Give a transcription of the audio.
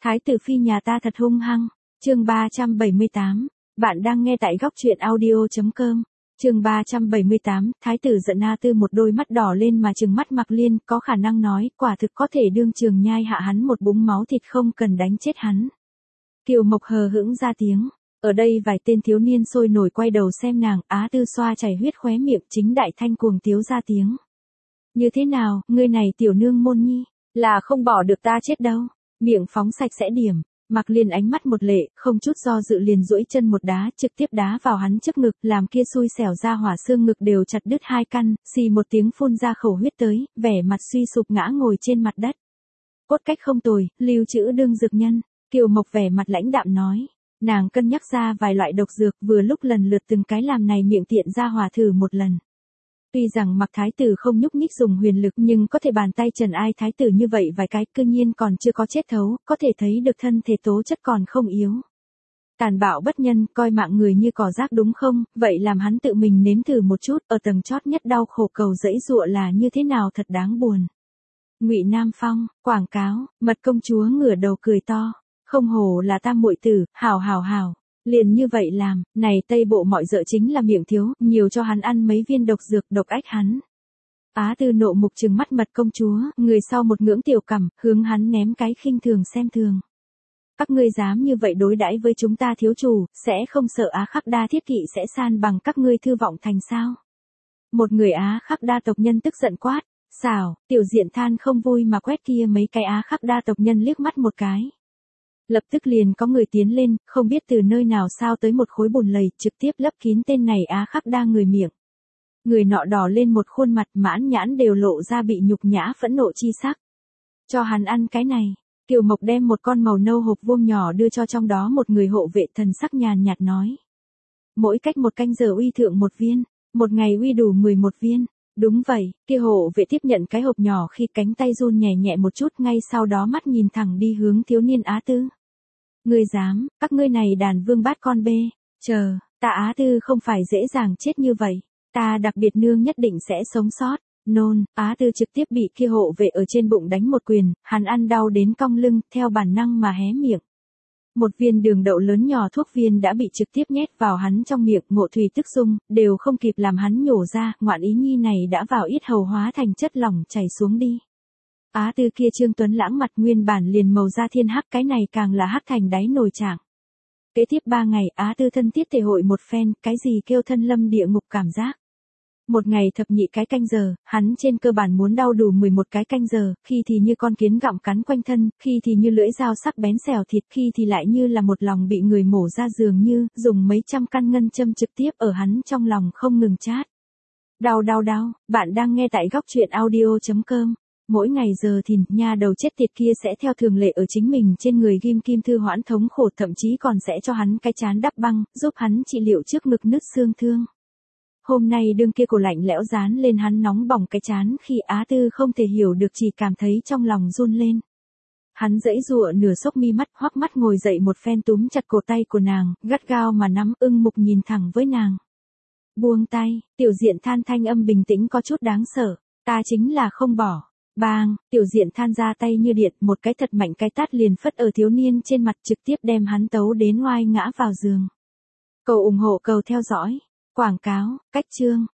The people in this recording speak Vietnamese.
Thái tử phi nhà ta thật hung hăng. Chương 378. Bạn đang nghe tại góc truyện audio.com. Chương 378, Thái tử giận A Tư một đôi mắt đỏ lên mà trừng mắt Mạc Liên, có khả năng nói, quả thực có thể đương trường nhai hạ hắn một búng máu thịt không cần đánh chết hắn. Kiều Mộc hờ hững ra tiếng. Ở đây vài tên thiếu niên sôi nổi quay đầu xem nàng, Á Tư xoa chảy huyết khóe miệng, chính đại thanh cuồng tiếu ra tiếng. Như thế nào, ngươi này tiểu nương môn nhi, là không bỏ được ta chết đâu. Miệng phóng sạch sẽ điểm. Mạc Liên ánh mắt một lệ, không chút do dự liền duỗi chân một đá, trực tiếp đá vào hắn trước ngực, làm kia xui xẻo ra hỏa xương ngực đều chặt đứt hai căn, xì một tiếng phun ra khẩu huyết tới, vẻ mặt suy sụp ngã ngồi trên mặt đất. Cốt cách không tồi, lưu trữ đương dược nhân. Kiều Mộc vẻ mặt lãnh đạm nói. Nàng cân nhắc ra vài loại độc dược, vừa lúc lần lượt từng cái làm này miệng tiện ra hỏa thử một lần. Tuy rằng Mạc Thái tử không nhúc nhích dùng huyền lực nhưng có thể bàn tay trần ai Thái tử như vậy vài cái, cư nhiên còn chưa có chết thấu, có thể thấy được thân thể tố chất còn không yếu. Tàn bạo bất nhân, coi mạng người như cỏ rác đúng không, vậy làm hắn tự mình nếm thử một chút, ở tầng chót nhất đau khổ cầu dẫy dụa là như thế nào thật đáng buồn. Ngụy Nam Phong, quảng cáo, mật công chúa ngửa đầu cười to, không hổ là tam muội tử, hảo hảo hảo. Liền như vậy làm, này Tây Bộ mọi dợ chính là miệng thiếu, nhiều cho hắn ăn mấy viên độc dược độc ách hắn. Á Tư nộ mục trừng mắt mật công chúa, người sau một ngưỡng tiểu cằm, hướng hắn ném cái khinh thường xem thường. Các ngươi dám như vậy đối đãi với chúng ta thiếu chủ, sẽ không sợ Á Khắc Đa thiết kỵ sẽ san bằng các ngươi thư vọng thành sao? Một người Á Khắc Đa tộc nhân tức giận quát, xảo, Tiểu Diện Than không vui mà quét kia mấy cái Á Khắc Đa tộc nhân liếc mắt một cái. Lập tức liền có người tiến lên, không biết từ nơi nào sao tới một khối bùn lầy, trực tiếp lấp kín tên này Á Khắc Đa người miệng. Người nọ đỏ lên một khuôn mặt, mãn nhãn đều lộ ra bị nhục nhã phẫn nộ chi sắc. Cho hắn ăn cái này. Kiều Mộc đem một con màu nâu hộp vuông nhỏ đưa cho trong đó một người hộ vệ, thần sắc nhàn nhạt nói. Mỗi cách một canh giờ uy thượng một viên, một ngày uy đủ 11 viên. Đúng vậy, kia hộ vệ tiếp nhận cái hộp nhỏ khi cánh tay run nhẹ nhẹ một chút, ngay sau đó mắt nhìn thẳng đi hướng thiếu niên Á Tư. Ngươi dám, các ngươi này đàn vương bát con bê, chờ, ta Á Tư không phải dễ dàng chết như vậy, ta đặc biệt nương nhất định sẽ sống sót. Nôn, Á Tư trực tiếp bị kia hộ vệ ở trên bụng đánh một quyền, hắn ăn đau đến cong lưng, theo bản năng mà hé miệng. Một viên đường đậu lớn nhỏ thuốc viên đã bị trực tiếp nhét vào hắn trong miệng, ngộ thủy tức dung, đều không kịp làm hắn nhổ ra, ngoạn ý nhi này đã vào yết hầu hóa thành chất lỏng chảy xuống đi. Á Tư kia Trương Tuấn lãng mặt nguyên bản liền màu da thiên hắc, cái này càng là hắc thành đáy nồi trạng. Kế tiếp 3 ngày Á Tư thân thiết thể hội một phen, cái gì kêu thân lâm địa ngục cảm giác. Một ngày thập nhị cái canh giờ, hắn trên cơ bản muốn đau đủ 11 cái canh giờ, khi thì như con kiến gặm cắn quanh thân, khi thì như lưỡi dao sắc bén xẻo thịt, khi thì lại như là một lòng bị người mổ ra dường như, dùng mấy trăm căn ngân châm trực tiếp ở hắn trong lòng không ngừng chát. Đau đau đau, bạn đang nghe tại góc truyện audio.com. Mỗi ngày giờ thìn, nha đầu chết tiệt kia sẽ theo thường lệ ở chính mình trên người ghim kim thư hoãn thống khổ, thậm chí còn sẽ cho hắn cái chán đắp băng, giúp hắn trị liệu trước ngực nứt xương thương. Hôm nay đương kia cổ lạnh lẽo dán lên hắn nóng bỏng cái chán, khi Á Tư không thể hiểu được chỉ cảm thấy trong lòng run lên. Hắn giãy giụa nửa sốc mi mắt, hoắc mắt ngồi dậy một phen túm chặt cổ tay của nàng, gắt gao mà nắm, ưng mục nhìn thẳng với nàng. Buông tay, Tiểu Diện Than thanh âm bình tĩnh có chút đáng sợ, ta chính là không bỏ. Bang, Tiểu Diện Than ra tay như điện, một cái thật mạnh cái tát liền phất ở thiếu niên trên mặt, trực tiếp đem hắn tấu đến oai ngã vào giường. Cầu ủng hộ, cầu theo dõi. Quảng cáo, cách chương.